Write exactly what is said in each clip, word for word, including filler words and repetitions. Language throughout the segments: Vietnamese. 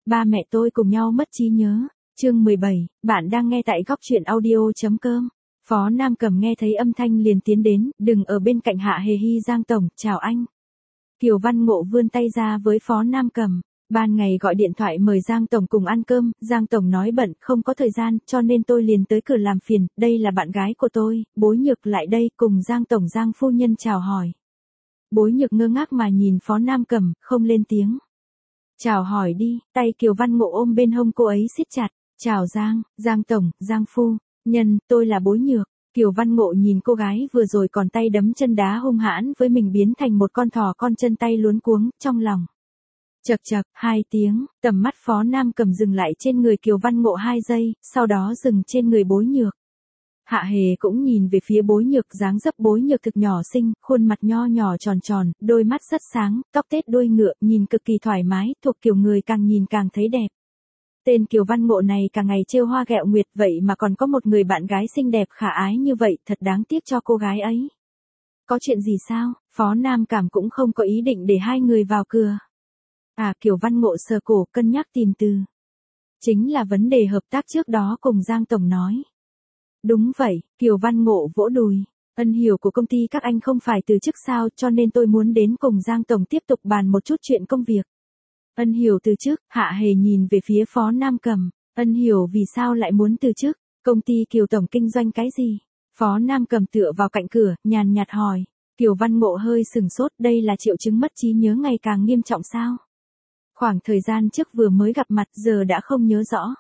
ba mẹ tôi cùng nhau mất trí nhớ. Chương mười bảy, bạn đang nghe tại góc truyện audio.com. Phó Nam Cầm nghe thấy âm thanh liền tiến đến, đừng ở bên cạnh Hạ Hề Hy. Giang tổng, chào anh. Kiều Văn Ngộ vươn tay ra với Phó Nam Cầm. Ban ngày gọi điện thoại mời Giang tổng cùng ăn cơm, Giang tổng nói bận, không có thời gian, cho nên tôi liền tới cửa làm phiền, đây là bạn gái của tôi, Bối Nhược lại đây, cùng Giang tổng Giang phu nhân chào hỏi. Bối Nhược ngơ ngác mà nhìn Phó Nam Cầm, không lên tiếng. Chào hỏi đi, tay Kiều Văn Ngộ ôm bên hông cô ấy siết chặt. Chào Giang, Giang tổng, Giang phu nhân, tôi là Bối Nhược. Kiều Văn Ngộ nhìn cô gái vừa rồi còn tay đấm chân đá hung hãn với mình biến thành một con thỏ con chân tay luống cuống, trong lòng. Chậc chậc, hai tiếng, tầm mắt Phó Nam Cầm dừng lại trên người Kiều Văn Ngộ hai giây, sau đó dừng trên người Bối Nhược. Hạ Hề cũng nhìn về phía Bối Nhược, dáng dấp Bối Nhược thực nhỏ xinh, khuôn mặt nho nhỏ tròn tròn, đôi mắt rất sáng, tóc tết đuôi ngựa, nhìn cực kỳ thoải mái, thuộc kiểu người càng nhìn càng thấy đẹp. Tên Kiều Văn Ngộ này cả ngày trêu hoa ghẹo nguyệt vậy mà còn có một người bạn gái xinh đẹp khả ái như vậy, thật đáng tiếc cho cô gái ấy. Có chuyện gì sao? Phó Nam Cảm cũng không có ý định để hai người vào cửa. À, Kiều Văn Ngộ sờ cổ cân nhắc tìm từ. Chính là vấn đề hợp tác trước đó cùng Giang tổng nói. Đúng vậy, Kiều Văn Ngộ vỗ đùi. Ân hiểu của công ty các anh không phải từ chức sao, cho nên tôi muốn đến cùng Giang tổng tiếp tục bàn một chút chuyện công việc. Ân hiểu từ chức, Hạ Hề nhìn về phía Phó Nam Cầm. Ân hiểu vì sao lại muốn từ chức, công ty Kiều tổng kinh doanh cái gì? Phó Nam Cầm tựa vào cạnh cửa, nhàn nhạt hỏi. Kiều Văn Ngộ hơi sừng sốt, đây là triệu chứng mất trí nhớ ngày càng nghiêm trọng sao? Khoảng thời gian trước vừa mới gặp mặt giờ đã không nhớ rõ.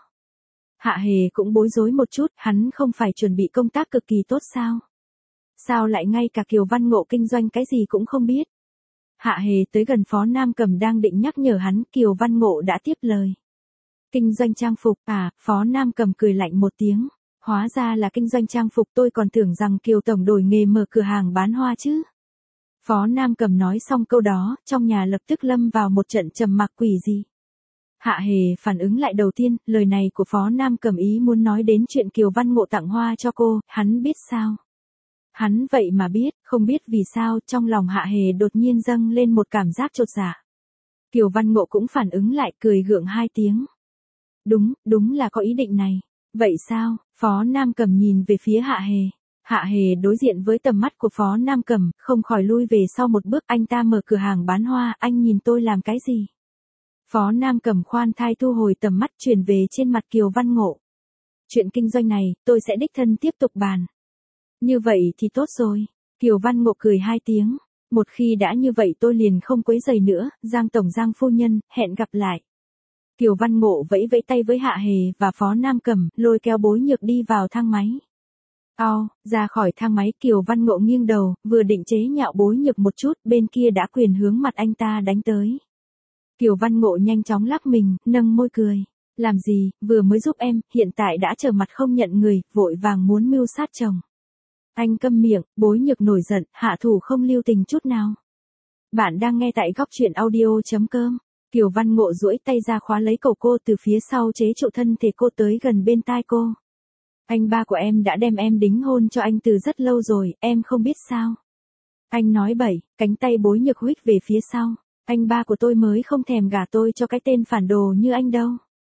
Hạ Hề cũng bối rối một chút, hắn không phải chuẩn bị công tác cực kỳ tốt sao? Sao lại ngay cả Kiều Văn Ngộ kinh doanh cái gì cũng không biết? Hạ Hề tới gần Phó Nam Cầm đang định nhắc nhở hắn, Kiều Văn Ngộ đã tiếp lời. Kinh doanh trang phục, à, Phó Nam Cầm cười lạnh một tiếng. Hóa ra là kinh doanh trang phục, tôi còn tưởng rằng Kiều tổng đổi nghề mở cửa hàng bán hoa chứ. Phó Nam Cầm nói xong câu đó, trong nhà lập tức lâm vào một trận trầm mặc quỷ dị. Hạ Hề phản ứng lại đầu tiên, lời này của Phó Nam Cầm ý muốn nói đến chuyện Kiều Văn Ngộ tặng hoa cho cô, hắn biết sao? Hắn vậy mà biết, không biết vì sao, trong lòng Hạ Hề đột nhiên dâng lên một cảm giác chột dạ. Kiều Văn Ngộ cũng phản ứng lại, cười gượng hai tiếng. Đúng, đúng là có ý định này. Vậy sao? Phó Nam Cầm nhìn về phía Hạ Hề. Hạ Hề đối diện với tầm mắt của Phó Nam Cầm, không khỏi lui về sau một bước, anh ta mở cửa hàng bán hoa, anh nhìn tôi làm cái gì? Phó Nam Cầm khoan thai thu hồi tầm mắt chuyển về trên mặt Kiều Văn Ngộ. Chuyện kinh doanh này, tôi sẽ đích thân tiếp tục bàn. Như vậy thì tốt rồi. Kiều Văn Ngộ cười hai tiếng. Một khi đã như vậy tôi liền không quấy rầy nữa, Giang tổng Giang phu nhân, hẹn gặp lại. Kiều Văn Ngộ vẫy vẫy tay với Hạ Hề và Phó Nam Cầm, lôi kéo Bối Nhược đi vào thang máy. Ao, ra khỏi thang máy Kiều Văn Ngộ nghiêng đầu, vừa định chế nhạo Bối Nhược một chút, bên kia đã quyền hướng mặt anh ta đánh tới. Kiều Văn Ngộ nhanh chóng lắc mình, nâng môi cười. Làm gì, vừa mới giúp em, hiện tại đã trở mặt không nhận người, vội vàng muốn mưu sát chồng. Anh câm miệng, Bối Nhược nổi giận, hạ thủ không lưu tình chút nào. Bạn đang nghe tại góc truyện audio.com. Kiều Văn Ngộ duỗi tay ra khóa lấy cổ cô từ phía sau chế trụ thân thể cô tới gần bên tai cô. Anh ba của em đã đem em đính hôn cho anh từ rất lâu rồi, em không biết sao. Anh nói bậy, cánh tay Bối Nhược huých về phía sau. Anh ba của tôi mới không thèm gả tôi cho cái tên phản đồ như anh đâu.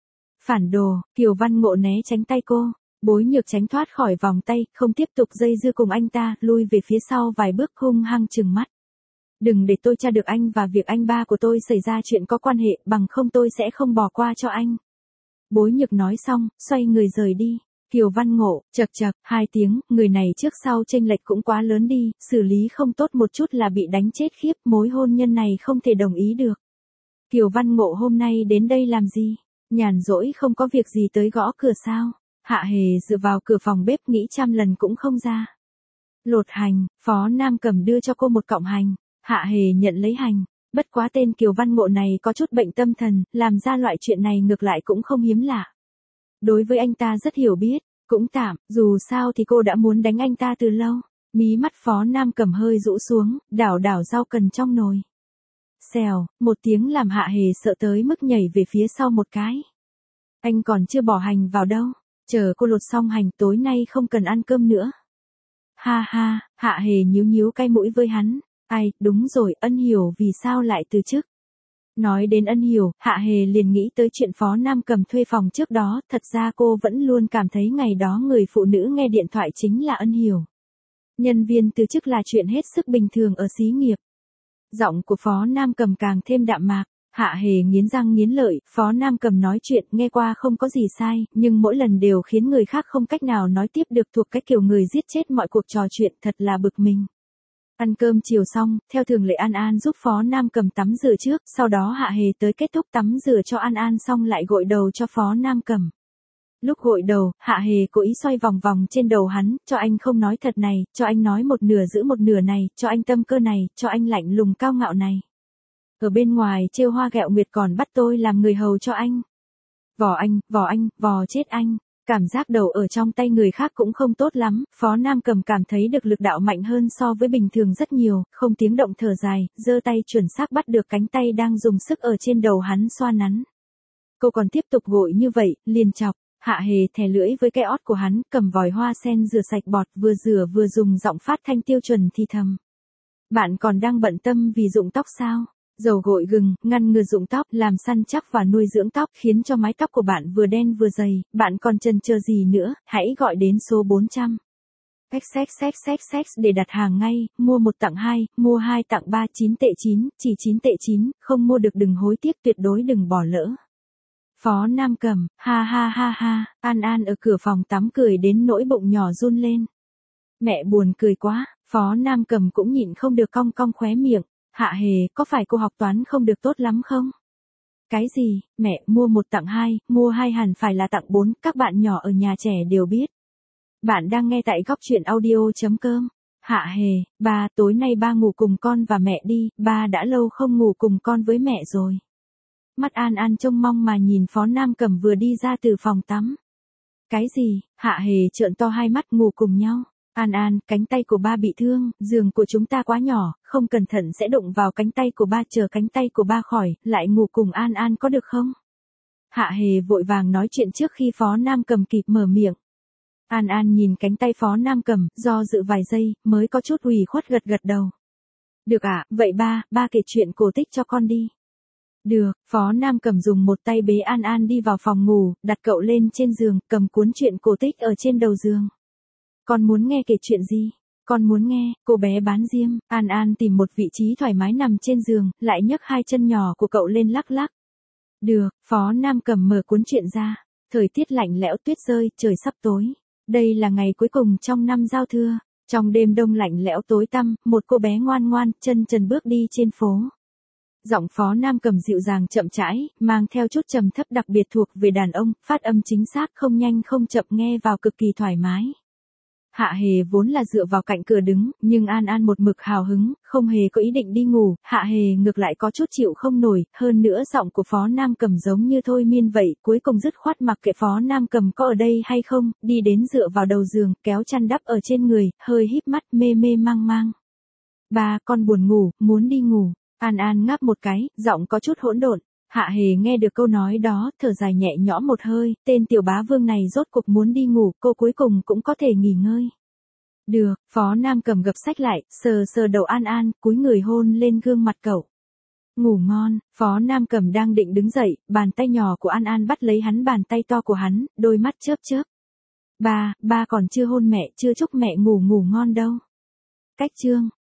Phản đồ, Kiều Văn Ngộ né tránh tay cô. Bối Nhược tránh thoát khỏi vòng tay, không tiếp tục dây dưa cùng anh ta, lui về phía sau vài bước hung hăng trừng mắt. Đừng để tôi tra được anh và việc anh ba của tôi xảy ra chuyện có quan hệ, bằng không tôi sẽ không bỏ qua cho anh. Bối Nhược nói xong, xoay người rời đi. Kiều Văn Ngộ, chậc chậc, hai tiếng, người này trước sau chênh lệch cũng quá lớn đi, xử lý không tốt một chút là bị đánh chết khiếp, mối hôn nhân này không thể đồng ý được. Kiều Văn Ngộ hôm nay đến đây làm gì? Nhàn rỗi không có việc gì tới gõ cửa sao? Hạ Hề dựa vào cửa phòng bếp nghĩ trăm lần cũng không ra. Lột hành, Phó Nam Cầm đưa cho cô một cọng hành. Hạ Hề nhận lấy hành. Bất quá tên Kiều Văn Ngộ này có chút bệnh tâm thần, làm ra loại chuyện này ngược lại cũng không hiếm lạ. Đối với anh ta rất hiểu biết, cũng tạm, dù sao thì cô đã muốn đánh anh ta từ lâu. Mí mắt Phó Nam Cầm hơi rũ xuống, đảo đảo rau cần trong nồi. Xèo, một tiếng làm Hạ Hề sợ tới mức nhảy về phía sau một cái. Anh còn chưa bỏ hành vào đâu, chờ cô lột xong hành tối nay không cần ăn cơm nữa. Ha ha, Hạ Hề nhíu nhíu cái mũi với hắn. Ai, đúng rồi, Ân hiểu vì sao lại từ chức. Nói đến Ân Hiểu, Hạ Hề liền nghĩ tới chuyện Phó Nam Cầm thuê phòng trước đó, thật ra cô vẫn luôn cảm thấy ngày đó người phụ nữ nghe điện thoại chính là Ân Hiểu. Nhân viên từ chức là chuyện hết sức bình thường ở xí nghiệp. Giọng của Phó Nam Cầm càng thêm đạm mạc, Hạ Hề nghiến răng nghiến lợi, Phó Nam Cầm nói chuyện nghe qua không có gì sai, nhưng mỗi lần đều khiến người khác không cách nào nói tiếp được, thuộc cái kiểu người giết chết mọi cuộc trò chuyện, thật là bực mình. Ăn cơm chiều xong, theo thường lệ An An giúp Phó Nam Cầm tắm rửa trước, sau đó Hạ Hề tới kết thúc tắm rửa cho An An xong lại gội đầu cho Phó Nam Cầm. Lúc gội đầu, Hạ Hề cố ý xoay vòng vòng trên đầu hắn, cho anh không nói thật này, cho anh nói một nửa giữ một nửa này, cho anh tâm cơ này, cho anh lạnh lùng cao ngạo này. Ở bên ngoài trêu hoa ghẹo nguyệt còn bắt tôi làm người hầu cho anh. Vò anh, vò anh, vò chết anh. Cảm giác đầu ở trong tay người khác cũng không tốt lắm, Phó Nam Cầm cảm thấy được lực đạo mạnh hơn so với bình thường rất nhiều, không tiếng động thở dài, giơ tay chuẩn xác bắt được cánh tay đang dùng sức ở trên đầu hắn xoa nắn. Cô còn tiếp tục gội như vậy, liền chọc, Hạ Hề thè lưỡi với cái ót của hắn, cầm vòi hoa sen rửa sạch bọt, vừa rửa vừa dùng giọng phát thanh tiêu chuẩn thì thầm. Bạn còn đang bận tâm vì rụng tóc sao? Dầu gội gừng, ngăn ngừa rụng tóc, làm săn chắc và nuôi dưỡng tóc, khiến cho mái tóc của bạn vừa đen vừa dày, bạn còn chần chờ gì nữa, hãy gọi đến số bốn trăm. xxxxx để đặt hàng ngay, mua một tặng hai, mua hai tặng ba, chín tệ chín, chỉ chín tệ chín, không mua được đừng hối tiếc, tuyệt đối đừng bỏ lỡ. Phó Nam Cầm, ha ha ha ha, An An ở cửa phòng tắm cười đến nỗi bụng nhỏ run lên. Mẹ buồn cười quá, Phó Nam Cầm cũng nhịn không được cong cong khóe miệng. Hạ Hề, có phải cô học toán không được tốt lắm không? Cái gì, mẹ, mua một tặng hai, mua hai hẳn phải là tặng bốn, các bạn nhỏ ở nhà trẻ đều biết. Bạn đang nghe tại góc chuyện audio.com. Hạ Hề, ba, tối nay ba ngủ cùng con và mẹ đi, ba đã lâu không ngủ cùng con với mẹ rồi. Mắt An An trông mong mà nhìn Phó Nam Cầm vừa đi ra từ phòng tắm. Cái gì, Hạ Hề trợn to hai mắt, ngủ cùng nhau. An An, cánh tay của ba bị thương, giường của chúng ta quá nhỏ, không cẩn thận sẽ đụng vào cánh tay của ba, chờ cánh tay của ba khỏi, lại ngủ cùng An An có được không? Hạ Hề vội vàng nói chuyện trước khi Phó Nam Cầm kịp mở miệng. An An nhìn cánh tay Phó Nam Cầm, do dự vài giây, mới có chút ủy khuất gật gật đầu. Được ạ, à, vậy ba, ba kể chuyện cổ tích cho con đi. Được, Phó Nam Cầm dùng một tay bế An An đi vào phòng ngủ, đặt cậu lên trên giường, cầm cuốn truyện cổ tích ở trên đầu giường. Con muốn nghe kể chuyện gì? Con muốn nghe, cô bé bán diêm. An An tìm một vị trí thoải mái nằm trên giường, lại nhấc hai chân nhỏ của cậu lên lắc lắc. Được, Phó Nam Cầm mở cuốn truyện ra. Thời tiết lạnh lẽo, tuyết rơi, trời sắp tối. Đây là ngày cuối cùng trong năm giao thừa. Trong đêm đông lạnh lẽo tối tăm, một cô bé ngoan ngoan, chân trần bước đi trên phố. Giọng Phó Nam Cầm dịu dàng chậm rãi, mang theo chút trầm thấp đặc biệt thuộc về đàn ông, phát âm chính xác, không nhanh không chậm, nghe vào cực kỳ thoải mái. Hạ Hề vốn là dựa vào cạnh cửa đứng, nhưng An An một mực hào hứng, không hề có ý định đi ngủ, Hạ Hề ngược lại có chút chịu không nổi, hơn nữa giọng của Phó Nam Cầm giống như thôi miên vậy, cuối cùng dứt khoát mặc kệ Phó Nam Cầm có ở đây hay không, đi đến dựa vào đầu giường, kéo chăn đắp ở trên người, hơi híp mắt mê mê mang mang. Ba, con buồn ngủ, muốn đi ngủ. An An ngáp một cái, giọng có chút hỗn độn. Hạ Hề nghe được câu nói đó, thở dài nhẹ nhõm một hơi, tên tiểu bá vương này rốt cục muốn đi ngủ, cô cuối cùng cũng có thể nghỉ ngơi. Được, Phó Nam Cầm gập sách lại, sờ sờ đầu An An, cúi người hôn lên gương mặt cậu. Ngủ ngon, Phó Nam Cầm đang định đứng dậy, bàn tay nhỏ của An An bắt lấy hắn bàn tay to của hắn, đôi mắt chớp chớp. Ba, ba còn chưa hôn mẹ, chưa chúc mẹ ngủ ngủ ngon đâu. Cách chương.